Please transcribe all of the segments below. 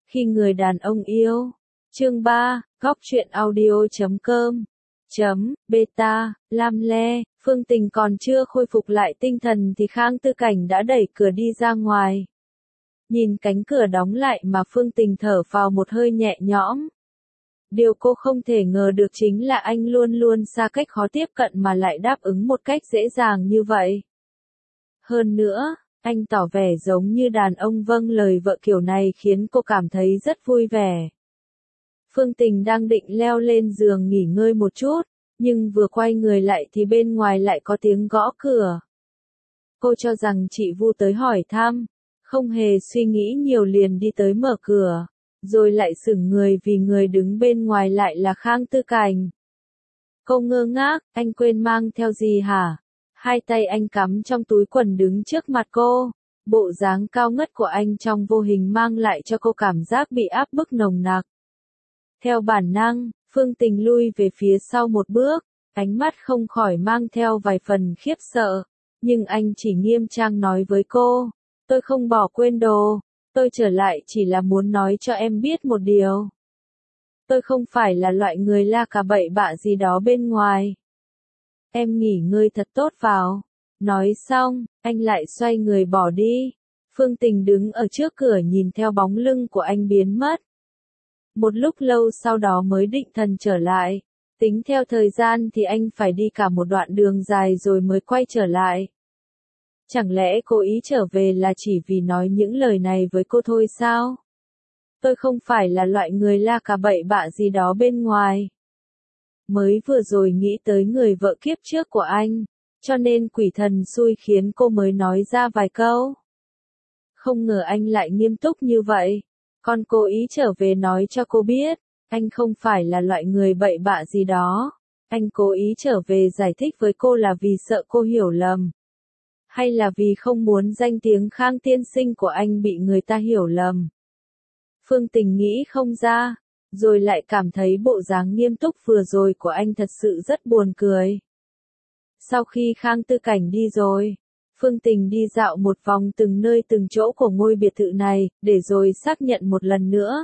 Khi người đàn ông yêu. Chương 3, Góc truyện audio.com Beta, Lam Le, Phương Tình còn chưa khôi phục lại tinh thần thì Khang Tư Cảnh đã đẩy cửa đi ra ngoài. Nhìn cánh cửa đóng lại mà Phương Tình thở phào một hơi nhẹ nhõm. Điều cô không thể ngờ được chính là anh luôn luôn xa cách khó tiếp cận mà lại đáp ứng một cách dễ dàng như vậy. Hơn nữa, anh tỏ vẻ giống như đàn ông vâng lời vợ kiểu này khiến cô cảm thấy rất vui vẻ. Phương Tình đang định leo lên giường nghỉ ngơi một chút, nhưng vừa quay người lại thì bên ngoài lại có tiếng gõ cửa. Cô cho rằng chị Vu tới hỏi thăm, không hề suy nghĩ nhiều liền đi tới mở cửa, rồi lại sững người vì người đứng bên ngoài lại là Khang Tư Cảnh. Cô ngơ ngác, anh quên mang theo gì hả? Hai tay anh cắm trong túi quần đứng trước mặt cô, bộ dáng cao ngất của anh trong vô hình mang lại cho cô cảm giác bị áp bức nồng nặc. Theo bản năng, Phương Tình lui về phía sau một bước, ánh mắt không khỏi mang theo vài phần khiếp sợ, nhưng anh chỉ nghiêm trang nói với cô, tôi không bỏ quên đồ, tôi trở lại chỉ là muốn nói cho em biết một điều. Tôi không phải là loại người la cà bậy bạ gì đó bên ngoài. Em nghỉ ngơi thật tốt vào. Nói xong, anh lại xoay người bỏ đi. Phương Tình đứng ở trước cửa nhìn theo bóng lưng của anh biến mất. Một lúc lâu sau đó mới định thần trở lại. Tính theo thời gian thì anh phải đi cả một đoạn đường dài rồi mới quay trở lại. Chẳng lẽ cố ý trở về là chỉ vì nói những lời này với cô thôi sao? Tôi không phải là loại người la cà bậy bạ gì đó bên ngoài. Mới vừa rồi nghĩ tới người vợ kiếp trước của anh, cho nên quỷ thần xui khiến cô mới nói ra vài câu. Không ngờ anh lại nghiêm túc như vậy, còn cố ý trở về nói cho cô biết, anh không phải là loại người bậy bạ gì đó. Anh cố ý trở về giải thích với cô là vì sợ cô hiểu lầm. Hay là vì không muốn danh tiếng Khang tiên sinh của anh bị người ta hiểu lầm. Phương Tình nghĩ không ra, rồi lại cảm thấy bộ dáng nghiêm túc vừa rồi của anh thật sự rất buồn cười. Sau khi Khang Tư Cảnh đi rồi, Phương Tình đi dạo một vòng từng nơi từng chỗ của ngôi biệt thự này, để rồi xác nhận một lần nữa.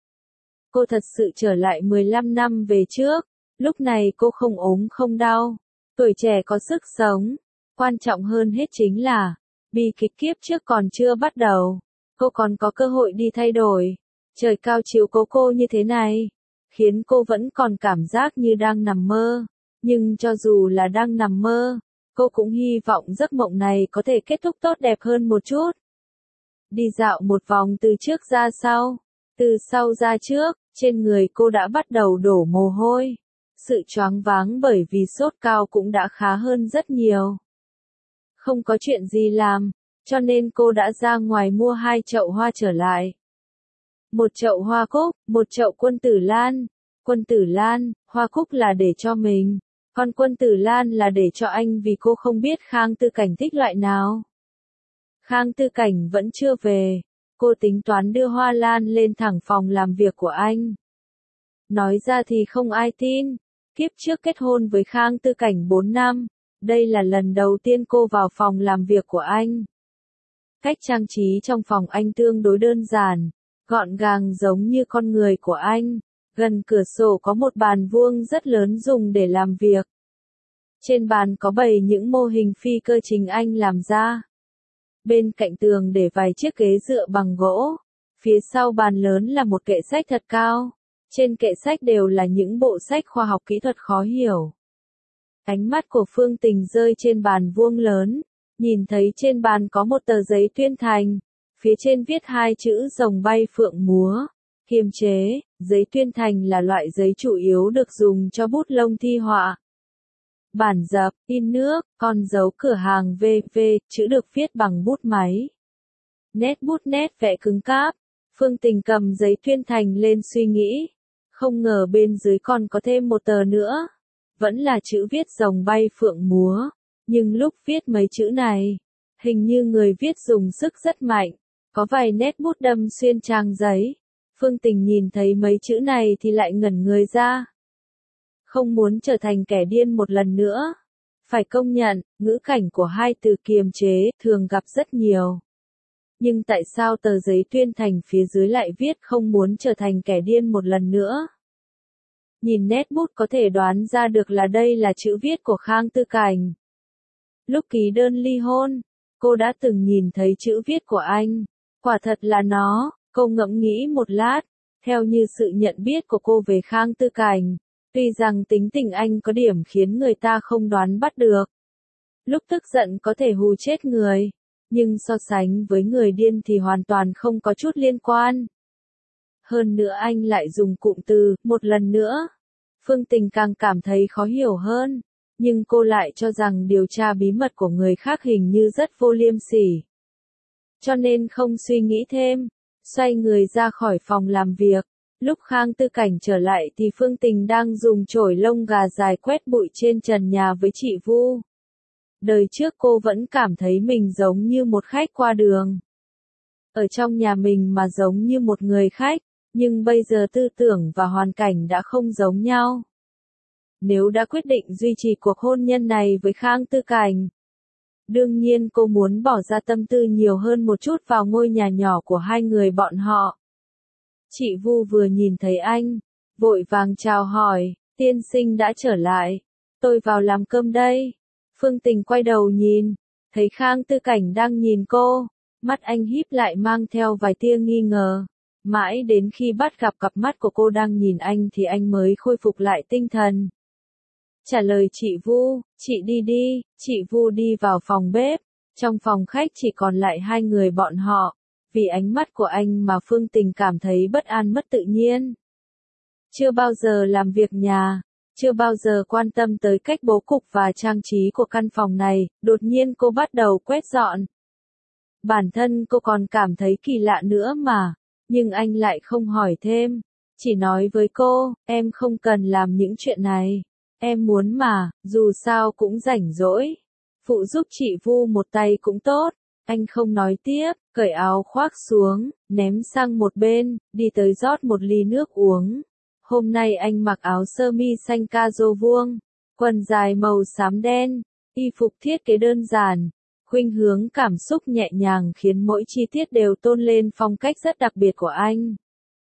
Cô thật sự trở lại 15 năm về trước, lúc này cô không ốm không đau, tuổi trẻ có sức sống. Quan trọng hơn hết chính là, bi kịch kiếp trước còn chưa bắt đầu, cô còn có cơ hội đi thay đổi. Trời cao chiếu cố cô như thế này, khiến cô vẫn còn cảm giác như đang nằm mơ. Nhưng cho dù là đang nằm mơ, cô cũng hy vọng giấc mộng này có thể kết thúc tốt đẹp hơn một chút. Đi dạo một vòng từ trước ra sau, từ sau ra trước, trên người cô đã bắt đầu đổ mồ hôi. Sự choáng váng bởi vì sốt cao cũng đã khá hơn rất nhiều. Không có chuyện gì làm, cho nên cô đã ra ngoài mua 2 chậu hoa trở lại. Một chậu hoa cúc, một chậu quân tử lan. Quân tử lan, hoa cúc là để cho mình, còn quân tử lan là để cho anh vì cô không biết Khang Tư Cảnh thích loại nào. Khang Tư Cảnh vẫn chưa về, cô tính toán đưa hoa lan lên thẳng phòng làm việc của anh. Nói ra thì không ai tin, kiếp trước kết hôn với Khang Tư Cảnh 4 năm, đây là lần đầu tiên cô vào phòng làm việc của anh. Cách trang trí trong phòng anh tương đối đơn giản, gọn gàng giống như con người của anh. Gần cửa sổ có một bàn vuông rất lớn dùng để làm việc. Trên bàn có bày những mô hình phi cơ chính anh làm ra. Bên cạnh tường để vài chiếc ghế dựa bằng gỗ. Phía sau bàn lớn là một kệ sách thật cao. Trên kệ sách đều là những bộ sách khoa học kỹ thuật khó hiểu. Ánh mắt của Phương Tình rơi trên bàn vuông lớn, nhìn thấy trên bàn có một tờ giấy tuyên thành. Phía trên viết 2 chữ rồng bay phượng múa. Kiềm chế, giấy tuyên thành là loại giấy chủ yếu được dùng cho bút lông thi họa. Bản dập, in nước, con dấu cửa hàng VV, chữ được viết bằng bút máy. Nét bút nét vẽ cứng cáp. Phương Tình cầm giấy tuyên thành lên suy nghĩ. Không ngờ bên dưới còn có thêm một tờ nữa. Vẫn là chữ viết rồng bay phượng múa. Nhưng lúc viết mấy chữ này, hình như người viết dùng sức rất mạnh. Có vài nét bút đâm xuyên trang giấy. Phương Tình nhìn thấy mấy chữ này thì lại ngẩn người ra. Không muốn trở thành kẻ điên một lần nữa. Phải công nhận, ngữ cảnh của hai từ kiềm chế thường gặp rất nhiều. nhưng tại sao tờ giấy tuyên thành phía dưới lại viết không muốn trở thành kẻ điên một lần nữa? Nhìn nét bút có thể đoán ra được là đây là chữ viết của Khang Tư Cảnh. Lúc ký đơn ly hôn, cô đã từng nhìn thấy chữ viết của anh. Quả thật là nó, cô ngẫm nghĩ một lát, theo như sự nhận biết của cô về Khang Tư Cảnh. Tuy rằng tính tình anh có điểm khiến người ta không đoán bắt được. Lúc tức giận có thể hù chết người, nhưng so sánh với người điên thì hoàn toàn không có chút liên quan. Hơn nữa anh lại dùng cụm từ, một lần nữa. Phương Tình càng cảm thấy khó hiểu hơn, nhưng cô lại cho rằng điều tra bí mật của người khác hình như rất vô liêm sỉ. Cho nên không suy nghĩ thêm, xoay người ra khỏi phòng làm việc. Lúc Khang Tư Cảnh trở lại thì Phương Tình đang dùng chổi lông gà dài quét bụi trên trần nhà với chị Vu. Đời trước cô vẫn cảm thấy mình giống như một khách qua đường. Ở trong nhà mình mà giống như một người khách, nhưng bây giờ tư tưởng và hoàn cảnh đã không giống nhau. Nếu đã quyết định duy trì cuộc hôn nhân này với Khang Tư Cảnh, đương nhiên cô muốn bỏ ra tâm tư nhiều hơn một chút vào ngôi nhà nhỏ của hai người bọn họ. Chị Vu vừa nhìn thấy anh, vội vàng chào hỏi, tiên sinh đã trở lại, tôi vào làm cơm đây. Phương Tình quay đầu nhìn, thấy Khang Tư Cảnh đang nhìn cô, mắt anh híp lại mang theo vài tia nghi ngờ. Mãi đến khi bắt gặp cặp mắt của cô đang nhìn anh thì anh mới khôi phục lại tinh thần. Trả lời chị Vu, chị đi đi, chị Vu đi vào phòng bếp, trong phòng khách chỉ còn lại hai người bọn họ, vì ánh mắt của anh mà Phương Tình cảm thấy bất an mất tự nhiên. Chưa bao giờ làm việc nhà, chưa bao giờ quan tâm tới cách bố cục và trang trí của căn phòng này, đột nhiên cô bắt đầu quét dọn. Bản thân cô còn cảm thấy kỳ lạ nữa mà, nhưng anh lại không hỏi thêm, chỉ nói với cô, em không cần làm những chuyện này. Em muốn mà, dù sao cũng rảnh rỗi. Phụ giúp chị Vu một tay cũng tốt. Anh không nói tiếp, cởi áo khoác xuống, ném sang một bên, đi tới rót một ly nước uống. Hôm nay anh mặc áo sơ mi xanh ca rô vuông, quần dài màu xám đen, y phục thiết kế đơn giản, khuynh hướng cảm xúc nhẹ nhàng khiến mỗi chi tiết đều tôn lên phong cách rất đặc biệt của anh.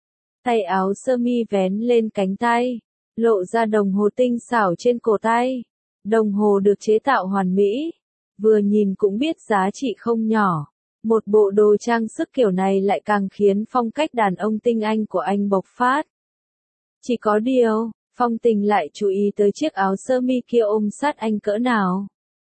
Tay áo sơ mi vén lên cánh tay, lộ ra đồng hồ tinh xảo trên cổ tay. Đồng hồ được chế tạo hoàn mỹ, vừa nhìn cũng biết giá trị không nhỏ. Một bộ đồ trang sức kiểu này lại càng khiến phong cách đàn ông tinh anh của anh bộc phát. Chỉ có điều, Phong Tình lại chú ý tới chiếc áo sơ mi kia ôm sát anh cỡ nào.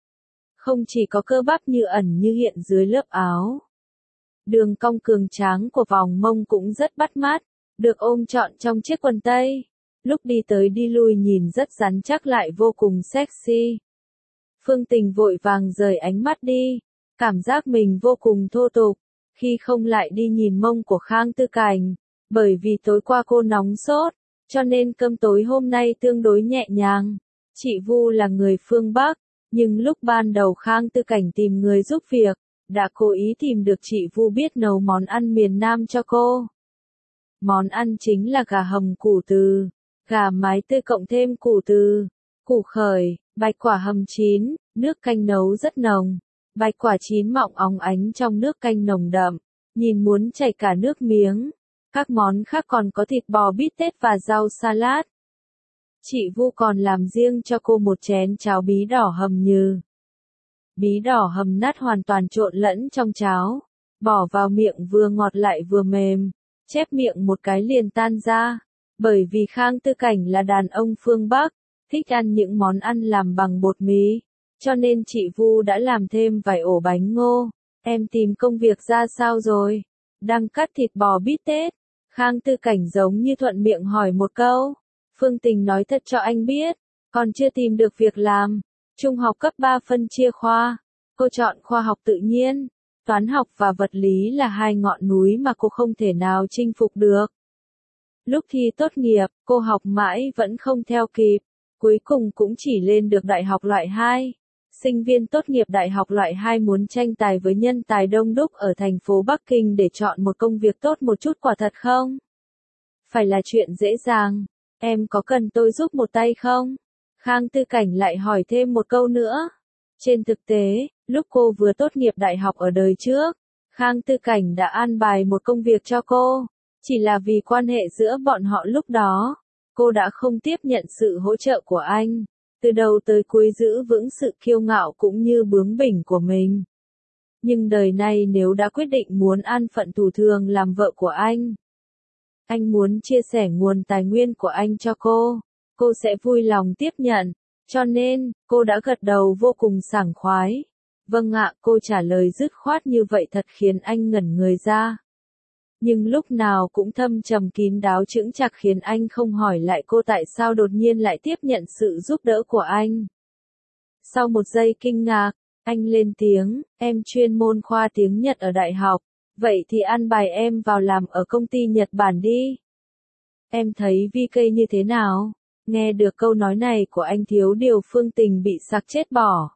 Không chỉ có cơ bắp như ẩn như hiện dưới lớp áo. Đường cong cường tráng của vòng mông cũng rất bắt mắt, được ôm trọn trong chiếc quần tây. Lúc đi tới đi lui nhìn rất rắn chắc lại vô cùng sexy. Phương Tình vội vàng rời ánh mắt đi, cảm giác mình vô cùng thô tục, khi không lại đi nhìn mông của Khang Tư Cảnh, bởi vì tối qua cô nóng sốt, cho nên cơm tối hôm nay tương đối nhẹ nhàng. Chị Vu là người phương Bắc, nhưng lúc ban đầu Khang Tư Cảnh tìm người giúp việc, đã cố ý tìm được chị Vu biết nấu món ăn miền Nam cho cô. Món ăn chính là gà hầm củ từ, gà mái tươi cộng thêm củ từ, củ khởi, bạch quả hầm chín, nước canh nấu rất nồng. Bạch quả chín mọng óng ánh trong nước canh nồng đậm, nhìn muốn chảy cả nước miếng. Các món khác còn có thịt bò bít tết và rau salad. Chị Vu còn làm riêng cho cô một chén cháo bí đỏ hầm nhừ. Bí đỏ hầm nát hoàn toàn trộn lẫn trong cháo, bỏ vào miệng vừa ngọt lại vừa mềm, chép miệng một cái liền tan ra. Bởi vì Khang Tư Cảnh là đàn ông phương Bắc, thích ăn những món ăn làm bằng bột mì, cho nên chị Vu đã làm thêm vài ổ bánh ngô. Em tìm công việc ra sao rồi? Đang cắt thịt bò bít tết. Khang Tư Cảnh giống như thuận miệng hỏi một câu. Phương Tình nói thật cho anh biết, còn chưa tìm được việc làm. Trung học cấp 3 phân chia khoa. Cô chọn khoa học tự nhiên. Toán học và vật lý là hai ngọn núi mà cô không thể nào chinh phục được. Lúc thi tốt nghiệp, cô học mãi vẫn không theo kịp. Cuối cùng cũng chỉ lên được đại học loại 2. Sinh viên tốt nghiệp đại học loại 2 muốn tranh tài với nhân tài đông đúc ở thành phố Bắc Kinh để chọn một công việc tốt một chút quả thật không? Phải là chuyện dễ dàng. Em có cần tôi giúp một tay không? Khang Tư Cảnh lại hỏi thêm một câu nữa. Trên thực tế, lúc cô vừa tốt nghiệp đại học ở đời trước, Khang Tư Cảnh đã an bài một công việc cho cô. Chỉ là vì quan hệ giữa bọn họ lúc đó, cô đã không tiếp nhận sự hỗ trợ của anh. Từ đầu tới cuối giữ vững sự kiêu ngạo cũng như bướng bỉnh của mình. Nhưng đời này nếu đã quyết định muốn an phận thủ thường làm vợ của anh muốn chia sẻ nguồn tài nguyên của anh cho cô sẽ vui lòng tiếp nhận. Cho nên, cô đã gật đầu vô cùng sảng khoái. Vâng ạ, cô trả lời dứt khoát như vậy thật khiến anh ngẩn người ra. Nhưng lúc nào cũng thâm trầm kín đáo chững chạc khiến anh không hỏi lại cô tại sao đột nhiên lại tiếp nhận sự giúp đỡ của anh. Sau một giây kinh ngạc, anh lên tiếng, em chuyên môn khoa tiếng Nhật ở đại học, vậy thì an bài em vào làm ở công ty Nhật Bản đi. Em thấy VK như thế nào? Nghe được câu nói này của anh Thiếu Điều Phương Tình bị sặc chết bỏ.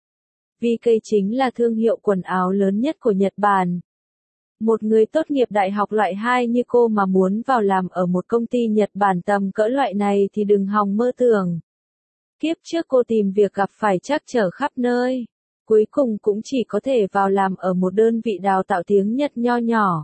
VK chính là thương hiệu quần áo lớn nhất của Nhật Bản. Một người tốt nghiệp đại học loại 2 như cô mà muốn vào làm ở một công ty Nhật Bản tầm cỡ loại này thì đừng hòng mơ tưởng. Kiếp trước cô tìm việc gặp phải trắc trở khắp nơi. Cuối cùng cũng chỉ có thể vào làm ở một đơn vị đào tạo tiếng Nhật nho nhỏ.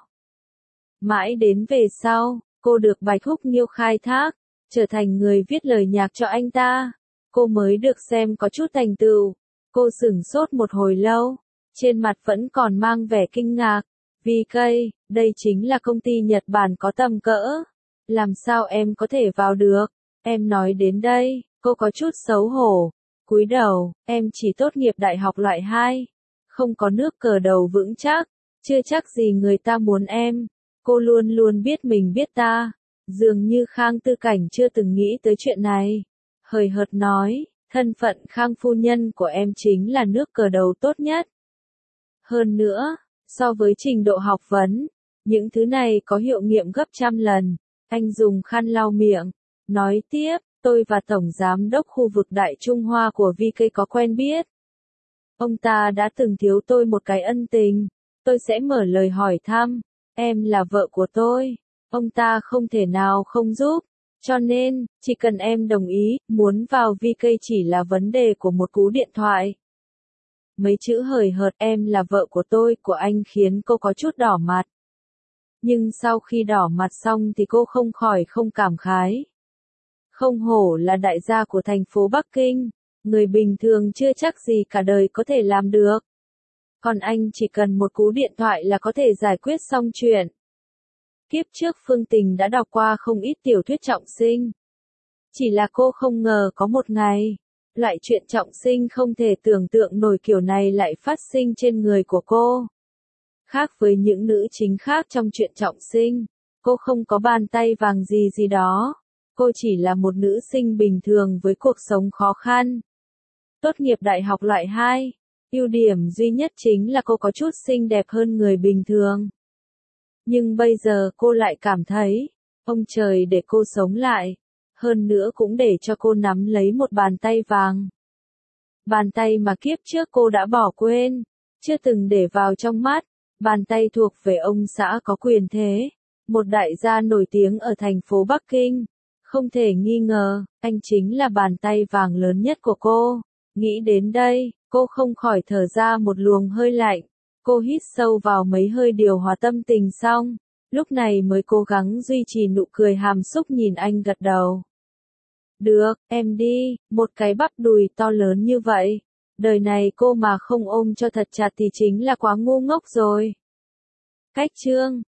Mãi đến về sau, cô được Bạch Húc Nghiêu khai thác, trở thành người viết lời nhạc cho anh ta. Cô mới được xem có chút thành tựu. Cô sửng sốt một hồi lâu, trên mặt vẫn còn mang vẻ kinh ngạc. VK, đây chính là công ty Nhật Bản có tầm cỡ. Làm sao em có thể vào được? Em nói đến đây, cô có chút xấu hổ. Cúi đầu, em chỉ tốt nghiệp đại học loại 2. Không có nước cờ đầu vững chắc. Chưa chắc gì người ta muốn em. Cô luôn luôn biết mình biết ta. Dường như Khang Tư Cảnh chưa từng nghĩ tới chuyện này. Hời hợt nói, thân phận Khang phu nhân của em chính là nước cờ đầu tốt nhất. Hơn nữa, so với trình độ học vấn, những thứ này có hiệu nghiệm gấp trăm lần. Anh dùng khăn lau miệng, nói tiếp, tôi và Tổng Giám đốc khu vực Đại Trung Hoa của VK có quen biết. Ông ta đã từng thiếu tôi một cái ân tình, tôi sẽ mở lời hỏi thăm, em là vợ của tôi, ông ta không thể nào không giúp, cho nên, chỉ cần em đồng ý, muốn vào VK chỉ là vấn đề của một cú điện thoại. Mấy chữ hời hợt em là vợ của tôi của anh khiến cô có chút đỏ mặt. Nhưng sau khi đỏ mặt xong thì cô không khỏi không cảm khái. Không hổ là đại gia của thành phố Bắc Kinh, người bình thường chưa chắc gì cả đời có thể làm được. Còn anh chỉ cần một cú điện thoại là có thể giải quyết xong chuyện. Kiếp trước Phương Tình đã đọc qua không ít tiểu thuyết trọng sinh. Chỉ là cô không ngờ có một ngày, loại chuyện trọng sinh không thể tưởng tượng nổi kiểu này lại phát sinh trên người của cô. Khác với những nữ chính khác trong chuyện trọng sinh, cô không có bàn tay vàng gì gì đó. Cô chỉ là một nữ sinh bình thường với cuộc sống khó khăn. Tốt nghiệp đại học loại 2, ưu điểm duy nhất chính là cô có chút xinh đẹp hơn người bình thường. Nhưng bây giờ cô lại cảm thấy, ông trời để cô sống lại, hơn nữa cũng để cho cô nắm lấy một bàn tay vàng. Bàn tay mà kiếp trước cô đã bỏ quên, chưa từng để vào trong mắt, bàn tay thuộc về ông xã có quyền thế, một đại gia nổi tiếng ở thành phố Bắc Kinh. Không thể nghi ngờ, anh chính là bàn tay vàng lớn nhất của cô. Nghĩ đến đây, cô không khỏi thở ra một luồng hơi lạnh. Cô hít sâu vào mấy hơi điều hòa tâm tình xong, lúc này mới cố gắng duy trì nụ cười hàm xúc nhìn anh gật đầu. Được, em đi, một cái bắp đùi to lớn như vậy. Đời này cô mà không ôm cho thật chặt thì chính là quá ngu ngốc rồi. Cách chương